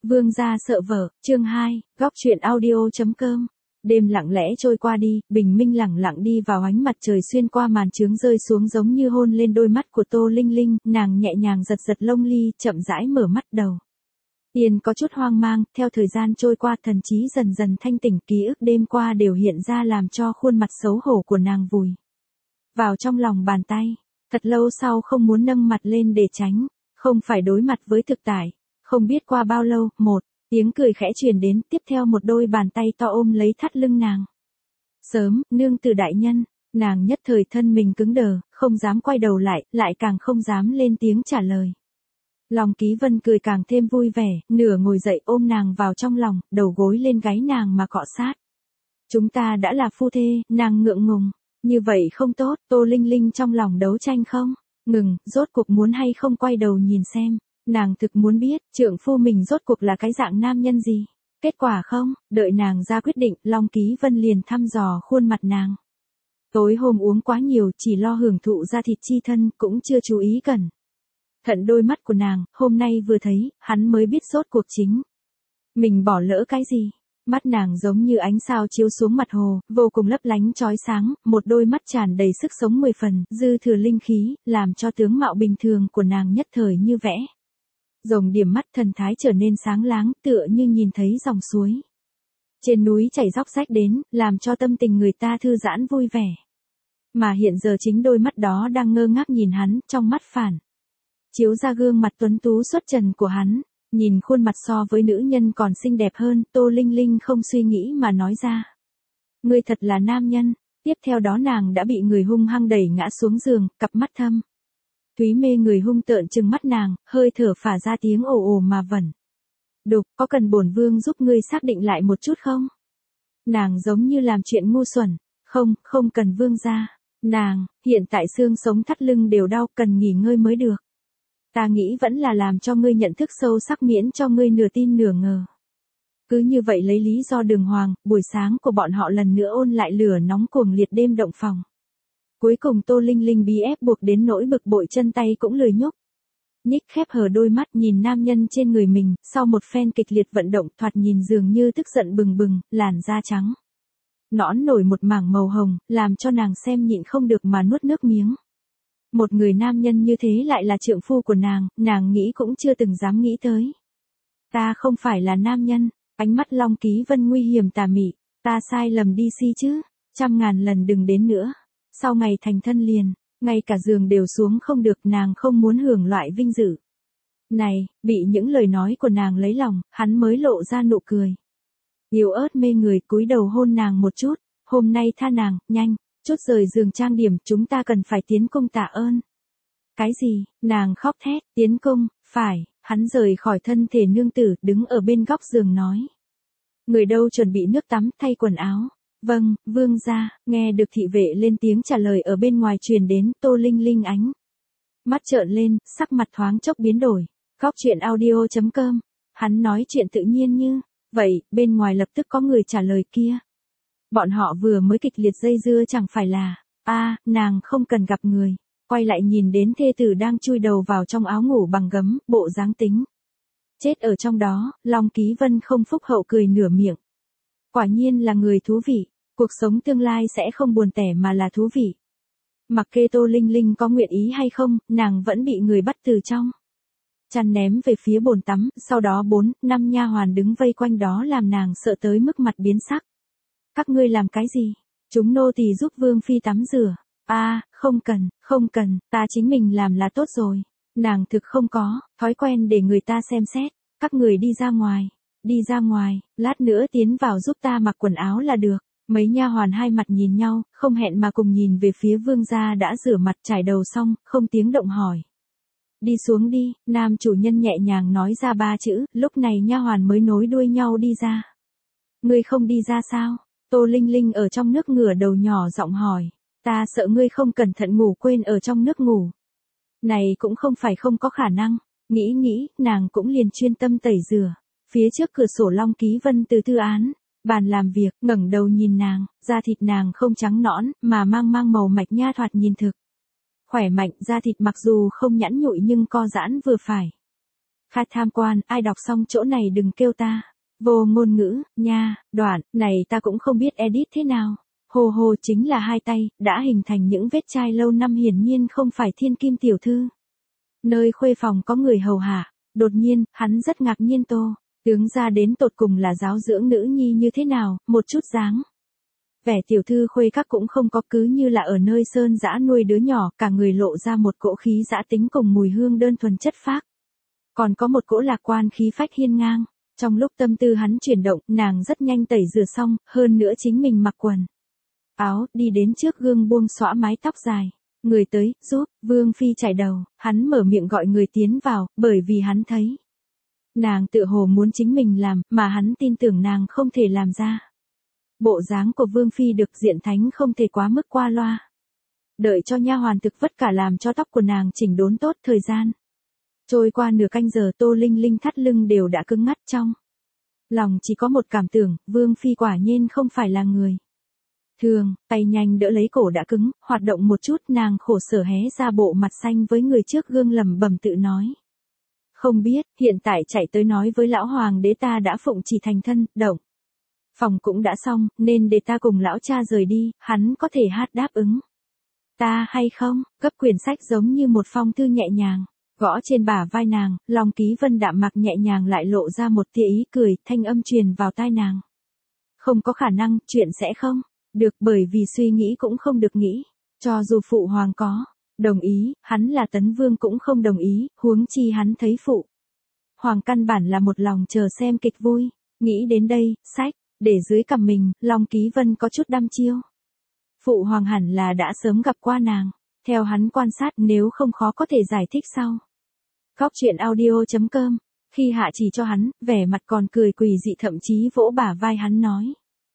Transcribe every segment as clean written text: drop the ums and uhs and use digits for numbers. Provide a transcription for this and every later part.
Vương gia sợ vợ, chương 2, góc truyện audio.com. Đêm lặng lẽ trôi qua đi, bình minh lẳng lặng đi vào ánh mặt trời xuyên qua màn trướng rơi xuống giống như hôn lên đôi mắt của Tô Linh Linh, nàng nhẹ nhàng giật giật lông mi, chậm rãi mở mắt đầu. Tiền có chút hoang mang, theo thời gian trôi qua thần trí dần dần thanh tỉnh, ký ức đêm qua đều hiện ra làm cho khuôn mặt xấu hổ của nàng vùi vào trong lòng bàn tay. Thật lâu sau không muốn nâng mặt lên để tránh, không phải đối mặt với thực tại. Không biết qua bao lâu, một tiếng cười khẽ truyền đến, tiếp theo một đôi bàn tay to ôm lấy thắt lưng nàng. Sớm, nương tử đại nhân, nàng nhất thời thân mình cứng đờ, không dám quay đầu lại càng không dám lên tiếng trả lời. Long Ký Vân cười càng thêm vui vẻ, nửa ngồi dậy ôm nàng vào trong lòng, đầu gối lên gáy nàng mà cọ sát. Chúng ta đã là phu thê, nàng ngượng ngùng, như vậy không tốt, Tô Linh Linh trong lòng đấu tranh không ngừng, rốt cuộc muốn hay không quay đầu nhìn xem. Nàng thực muốn biết, trượng phu mình rốt cuộc là cái dạng nam nhân gì. Kết quả không, đợi nàng ra quyết định, Long Ký Vân liền thăm dò khuôn mặt nàng. Tối hôm uống quá nhiều, chỉ lo hưởng thụ da thịt chi thân, cũng chưa chú ý cẩn thận đôi mắt của nàng, hôm nay vừa thấy, hắn mới biết rốt cuộc chính mình bỏ lỡ cái gì. Mắt nàng giống như ánh sao chiếu xuống mặt hồ, vô cùng lấp lánh chói sáng, một đôi mắt tràn đầy sức sống 10 phần, dư thừa linh khí, làm cho tướng mạo bình thường của nàng nhất thời như vẽ rồng điểm mắt, thần thái trở nên sáng láng, tựa như nhìn thấy dòng suối trên núi chảy róc rách đến, làm cho tâm tình người ta thư giãn vui vẻ. Mà hiện giờ chính đôi mắt đó đang ngơ ngác nhìn hắn, trong mắt phản chiếu ra gương mặt tuấn tú xuất trần của hắn. Nhìn khuôn mặt so với nữ nhân còn xinh đẹp hơn, Tô Linh Linh không suy nghĩ mà nói ra. Ngươi thật là nam nhân. Tiếp theo đó nàng đã bị người hung hăng đẩy ngã xuống giường, cặp mắt thâm thúy mê người hung tợn trừng mắt nàng, hơi thở phả ra tiếng ồ ồ mà vẩn đục, có cần bổn vương giúp ngươi xác định lại một chút không? Nàng giống như làm chuyện ngu xuẩn. Không cần vương gia. Nàng, hiện tại xương sống thắt lưng đều đau, cần nghỉ ngơi mới được. Ta nghĩ vẫn là làm cho ngươi nhận thức sâu sắc, miễn cho ngươi nửa tin nửa ngờ. Cứ như vậy lấy lý do đường hoàng, buổi sáng của bọn họ lần nữa ôn lại lửa nóng cuồng liệt đêm động phòng. Cuối cùng Tô Linh Linh bị ép buộc đến nỗi bực bội, chân tay cũng lười nhúc nhích, khép hờ đôi mắt nhìn nam nhân trên người mình, sau một phen kịch liệt vận động, thoạt nhìn dường như tức giận bừng bừng, làn da trắng nõn nổi một mảng màu hồng, làm cho nàng xem nhịn không được mà nuốt nước miếng. Một người nam nhân như thế lại là trượng phu của nàng nghĩ cũng chưa từng dám nghĩ tới. Ta không phải là nam nhân. Ánh mắt Long Ký Vân nguy hiểm tà mị. Ta sai lầm đi si chứ, 100.000 lần đừng đến nữa. Sau ngày thành thân liền, ngay cả giường đều xuống không được, nàng không muốn hưởng loại vinh dự này. Bị những lời nói của nàng lấy lòng, hắn mới lộ ra nụ cười yếu ớt mê người, cúi đầu hôn nàng một chút. Hôm nay tha nàng, nhanh chút rời giường trang điểm, chúng ta cần phải tiến cung tạ ơn. Cái gì? Nàng khóc thét, tiến cung, phải. Hắn rời khỏi thân thể nương tử, đứng ở bên góc giường nói. Người đâu, chuẩn bị nước tắm, thay quần áo. Vâng, vương gia. Nghe được thị vệ lên tiếng trả lời ở bên ngoài truyền đến, Tô Linh Linh ánh mắt trợn lên, sắc mặt thoáng chốc biến đổi. Góc truyện audio.com. Hắn nói chuyện tự nhiên như vậy, bên ngoài lập tức có người trả lời kia. Bọn họ vừa mới kịch liệt dây dưa chẳng phải là. Nàng không cần gặp người. Quay lại nhìn đến thê tử đang chui đầu vào trong áo ngủ bằng gấm, bộ dáng tính chết ở trong đó, Long Ký Vân không phúc hậu cười nửa miệng. Quả nhiên là người thú vị, cuộc sống tương lai sẽ không buồn tẻ mà là thú vị. Mặc kệ Tô Linh Linh có nguyện ý hay không, nàng vẫn bị người bắt từ trong chăn ném về phía bồn tắm, sau đó 4-5 nha hoàn đứng vây quanh đó làm nàng sợ tới mức mặt biến sắc. Các ngươi làm cái gì? Chúng nô tỳ giúp vương phi tắm rửa. Không cần, ta chính mình làm là tốt rồi. Nàng thực không có thói quen để người ta xem xét. Các người đi ra ngoài, lát nữa tiến vào giúp ta mặc quần áo là được. Mấy nha hoàn hai mặt nhìn nhau, không hẹn mà cùng nhìn về phía vương gia đã rửa mặt trải đầu xong, không tiếng động hỏi. Đi xuống đi, nam chủ nhân nhẹ nhàng nói ra 3 chữ, lúc này nha hoàn mới nối đuôi nhau đi ra. Ngươi không đi ra sao? Tô Linh Linh ở trong nước ngửa đầu nhỏ giọng hỏi. Ta sợ ngươi không cẩn thận ngủ quên ở trong nước ngủ. Này cũng không phải không có khả năng. Nghĩ, nàng cũng liền chuyên tâm tẩy rửa. Phía trước cửa sổ Long Ký Vân từ thư án, bàn làm việc, ngẩng đầu nhìn nàng, da thịt nàng không trắng nõn, mà mang màu mạch nha, thoạt nhìn thực khỏe mạnh, da thịt mặc dù không nhẵn nhụi nhưng co giãn vừa phải. Khai tham quan, ai đọc xong chỗ này đừng kêu ta. Vô ngôn ngữ, nha, đoạn, này ta cũng không biết edit thế nào. Hồ hồ chính là hai tay, đã hình thành những vết chai lâu năm hiển nhiên không phải thiên kim tiểu thư. Nơi khuê phòng có người hầu hạ, đột nhiên, hắn rất ngạc nhiên Tô. Tướng ra đến tột cùng là giáo dưỡng nữ nhi như thế nào, một chút dáng. Vẻ tiểu thư khuê các cũng không có, cứ như là ở nơi sơn dã nuôi đứa nhỏ, cả người lộ ra một cỗ khí dã tính cùng mùi hương đơn thuần chất phác. Còn có một cỗ lạc quan khí phách hiên ngang. Trong lúc tâm tư hắn chuyển động, nàng rất nhanh tẩy rửa xong, hơn nữa chính mình mặc quần áo, đi đến trước gương buông xõa mái tóc dài. Người tới, giúp, Vương Phi chải đầu, hắn mở miệng gọi người tiến vào, bởi vì hắn thấy. Nàng tự hồ muốn chính mình làm, mà hắn tin tưởng nàng không thể làm ra. Bộ dáng của Vương Phi được diện thánh không thể quá mức qua loa. Đợi cho nha hoàn thực vất cả làm cho tóc của nàng chỉnh đốn tốt thời gian. Trôi qua nửa canh giờ Tô Linh Linh thắt lưng đều đã cứng ngắt trong. Lòng chỉ có một cảm tưởng, Vương Phi quả nhiên không phải là người thường, tay nhanh đỡ lấy cổ đã cứng, hoạt động một chút nàng khổ sở hé ra bộ mặt xanh với người trước gương lẩm bẩm tự nói. Không biết, hiện tại chạy tới nói với lão hoàng đế ta đã phụng chỉ thành thân, động. Phòng cũng đã xong, nên để ta cùng lão cha rời đi, hắn có thể hát đáp ứng. Ta hay không, cấp quyển sách giống như một phong thư nhẹ nhàng. Gõ trên bả vai nàng, Long Ký Vân đạm mặc nhẹ nhàng lại lộ ra một tia ý cười, thanh âm truyền vào tai nàng. Không có khả năng, chuyện sẽ không được, bởi vì suy nghĩ cũng không được nghĩ. Cho dù phụ hoàng có đồng ý, hắn là Tấn Vương cũng không đồng ý, huống chi hắn thấy phụ hoàng căn bản là một lòng chờ xem kịch vui. Nghĩ đến đây, sách để dưới cằm mình, Long Ký Vân có chút đăm chiêu. Phụ hoàng hẳn là đã sớm gặp qua nàng. Theo hắn quan sát, nếu không khó có thể giải thích sau. Góc truyện audio.com. Khi hạ chỉ cho hắn, vẻ mặt còn cười quỳ dị, thậm chí vỗ bả vai hắn nói.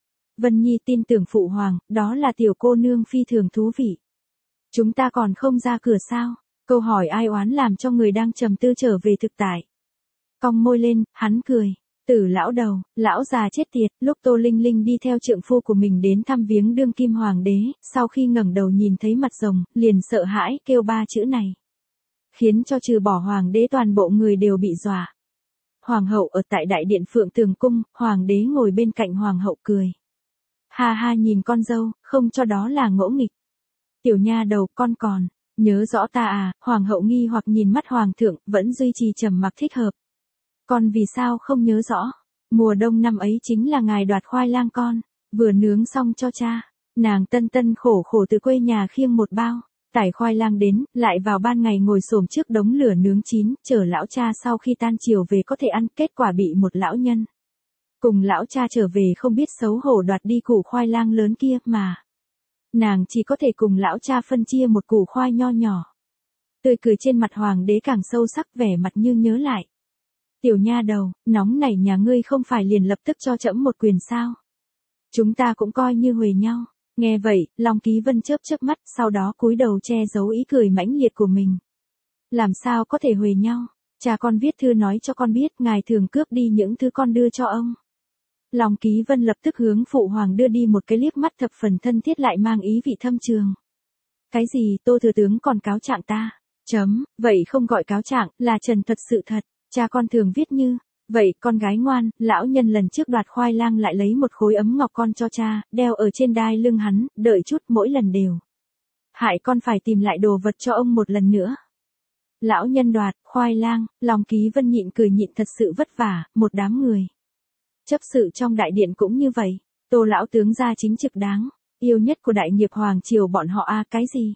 Vân Nhi tin tưởng phụ hoàng, đó là tiểu cô nương phi thường thú vị. Chúng ta còn không ra cửa sao? Câu hỏi ai oán làm cho người đang trầm tư trở về thực tại. Cong môi lên, hắn cười. Tử lão đầu, lão già chết tiệt. Lúc Tô Linh Linh đi theo trượng phu của mình đến thăm viếng đương kim hoàng đế, sau khi ngẩng đầu nhìn thấy mặt rồng, liền sợ hãi kêu ba chữ này. Khiến cho trừ bỏ hoàng đế toàn bộ người đều bị dọa. Hoàng hậu ở tại đại điện Phượng Tường Cung, hoàng đế ngồi bên cạnh hoàng hậu cười. Ha ha nhìn con dâu, không cho đó là ngỗ nghịch. Tiểu nha đầu, con còn nhớ rõ ta à? Hoàng hậu nghi hoặc nhìn mắt hoàng thượng, vẫn duy trì trầm mặc thích hợp. Con vì sao không nhớ rõ? Mùa đông năm ấy chính là ngài đoạt khoai lang con, vừa nướng xong cho cha. Nàng tân tân khổ khổ từ quê nhà khiêng một bao, tải khoai lang đến, lại vào ban ngày ngồi xổm trước đống lửa nướng chín, chờ lão cha sau khi tan chiều về có thể ăn, kết quả bị một lão nhân cùng lão cha trở về không biết xấu hổ đoạt đi củ khoai lang lớn kia mà. Nàng chỉ có thể cùng lão cha phân chia một củ khoai nho nhỏ. Tươi cười trên mặt hoàng đế càng sâu sắc, vẻ mặt như nhớ lại. Tiểu nha đầu, nóng nảy nhà ngươi không phải liền lập tức cho trẫm một quyền sao? Chúng ta cũng coi như huề nhau. Nghe vậy, Long Ký Vân chớp chớp mắt, sau đó cúi đầu che giấu ý cười mãnh liệt của mình. Làm sao có thể huề nhau? Cha con viết thư nói cho con biết, ngài thường cướp đi những thứ con đưa cho ông. Long Ký Vân lập tức hướng phụ hoàng đưa đi một cái liếc mắt thập phần thân thiết lại mang ý vị thâm trường. Cái gì, Tô thừa tướng còn cáo trạng ta? Vậy không gọi cáo trạng, là trần thuật sự thật. Cha con thường viết như vậy, con gái ngoan. Lão nhân lần trước đoạt khoai lang lại lấy một khối ấm ngọc con cho cha, đeo ở trên đai lưng hắn, đợi chút mỗi lần đều hại con phải tìm lại đồ vật cho ông một lần nữa. Lão nhân đoạt khoai lang, Long Ký Vân nhịn cười nhịn, thật sự vất vả, một đám người chấp sự trong đại điện cũng như vậy. Tô lão tướng gia chính trực đáng yêu nhất của đại nghiệp hoàng triều bọn họ a. Cái gì?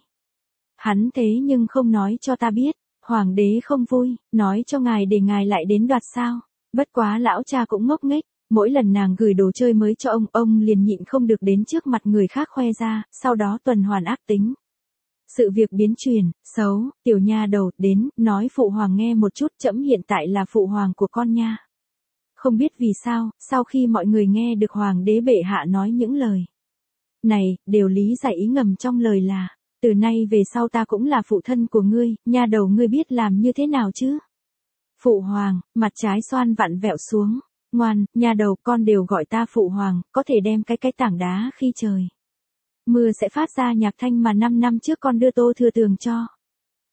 Hắn thế nhưng không nói cho ta biết. Hoàng đế không vui, nói cho ngài để ngài lại đến đoạt sao? Bất quá lão cha cũng ngốc nghếch, mỗi lần nàng gửi đồ chơi mới cho ông liền nhịn không được đến trước mặt người khác khoe ra, sau đó tuần hoàn ác tính. Sự việc biến chuyển xấu, tiểu nha đầu đến, nói phụ hoàng nghe một chút, trẫm hiện tại là phụ hoàng của con nha. Không biết vì sao, sau khi mọi người nghe được hoàng đế bệ hạ nói những lời này, đều lý giải ý ngầm trong lời là, từ nay về sau ta cũng là phụ thân của ngươi, nha đầu ngươi biết làm như thế nào chứ? Phụ hoàng, mặt trái xoan vặn vẹo xuống, ngoan, nha đầu con đều gọi ta phụ hoàng, có thể đem cái tảng đá khi trời mưa sẽ phát ra nhạc thanh mà 5 năm trước con đưa Tô thừa tướng cho.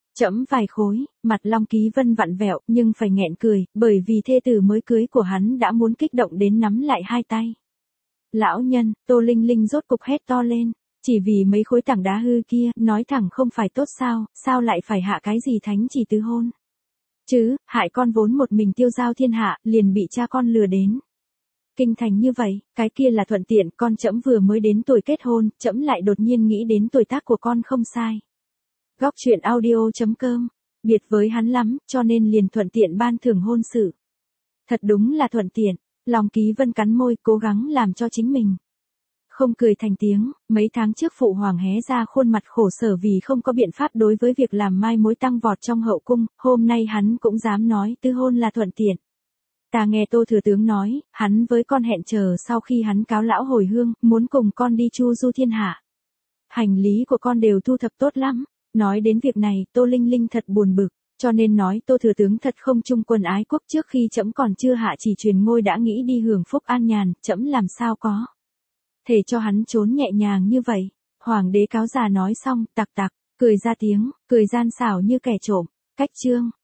Trẫm vài khối, mặt Long Ký Vân vặn vẹo, nhưng phải nghẹn cười, bởi vì thê tử mới cưới của hắn đã muốn kích động đến nắm lại hai tay. Lão nhân, Tô Linh Linh rốt cục hét to lên, chỉ vì mấy khối tảng đá hư kia, nói thẳng không phải tốt sao, sao lại phải hạ cái gì thánh chỉ tứ hôn. Chứ, hại con vốn một mình tiêu giao thiên hạ, liền bị cha con lừa đến. Kinh thành như vậy, cái kia là thuận tiện, con trẫm vừa mới đến tuổi kết hôn, trẫm lại đột nhiên nghĩ đến tuổi tác của con không sai. Góc truyện audio.com, biệt với hắn lắm, cho nên liền thuận tiện ban thưởng hôn sự. Thật đúng là thuận tiện, Long Ký Vân cắn môi, cố gắng làm cho chính mình không cười thành tiếng. Mấy tháng trước phụ hoàng hé ra khuôn mặt khổ sở vì không có biện pháp đối với việc làm mai mối tăng vọt trong hậu cung, hôm nay hắn cũng dám nói tứ hôn là thuận tiện. Ta nghe Tô thừa tướng nói, hắn với con hẹn chờ sau khi hắn cáo lão hồi hương, muốn cùng con đi chu du thiên hạ. Hành lý của con đều thu thập tốt lắm. Nói đến việc này, Tô Linh Linh thật buồn bực, cho nên nói Tô thừa tướng thật không trung quân ái quốc, trước khi trẫm còn chưa hạ chỉ truyền ngôi đã nghĩ đi hưởng phúc an nhàn, trẫm làm sao có thể cho hắn trốn nhẹ nhàng như vậy. Hoàng đế cáo già nói xong, tặc tặc, cười ra tiếng, cười gian xảo như kẻ trộm. Cách chương